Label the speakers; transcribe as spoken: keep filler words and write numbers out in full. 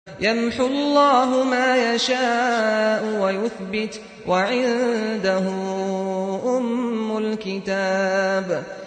Speaker 1: يَمْحُو اللَّهُ مَا يَشَاءُ وَيُثْبِتُ ۖ وَعِندَهُ أُمُّ الْكِتَابِ